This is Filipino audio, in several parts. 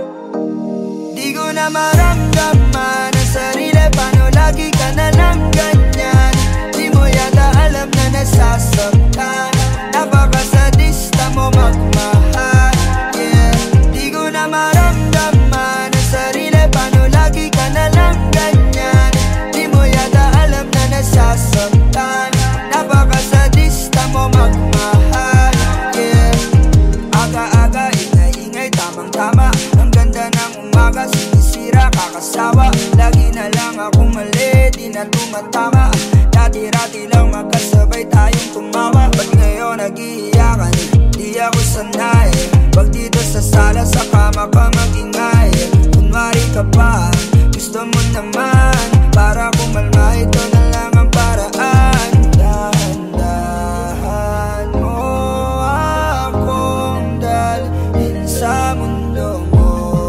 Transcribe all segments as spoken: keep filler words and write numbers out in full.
Di ko na maramdaman ang sarili, paano lagi ka na lang ganyan? Di mo yata alam na nasasaktan, napakasadista mo magmahal, yeah. Di ko na maramdaman ang sarili, paano lagi ka na lang ganyan? Di mo yata alam na nasasaktan, napakasadista mo magmahal, yeah. Aga-aga, ingay-ingay, tamang-tama, ang ganda ng umaga, sinisira, kakasawa. Lagi na lang akong mali, di na tumatama. Dati-rati lang magkasabay tayong tumawa. Ba't ngayon nag-iiyakan? Di ako sanay. Pag dito sa sala, sa kama ka mag-ingay. Kunwari ka pa, gusto mo naman. Para kumalma, ito na lang ang paraan. Dahan-dahan mo akong dalhin sa mundo mo.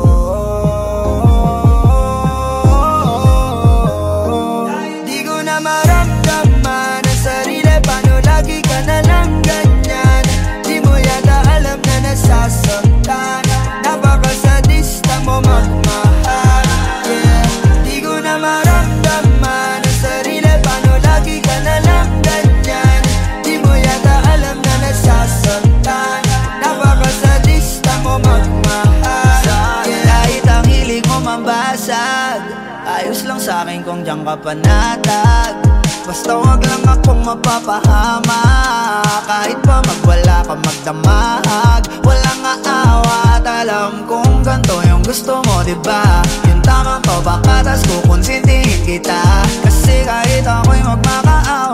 Di ko na maramdaman ang sarili, paano lagi ka na lang ganyan? Di mo yata alam na nasasaktan, napakasadista mo magmahal, yeah. Di ko na maramdaman ang sarili, paano lagi ka na lang ganyan? Di mo yata alam na nasasaktan, napakasadista mo magmahal, yeah. Kahit ang hilig mo mambasag, ayos lang sa'kin kung diyan ka panatag. Basta wag lang akong mapapahama. Kahit pa magwala ka magdamag, walang aawa at alam kong ganto yung gusto mo, diba? Yung tamang to baka tas kukonsintihin kita. Kasi kahit ako'y magmakaawa,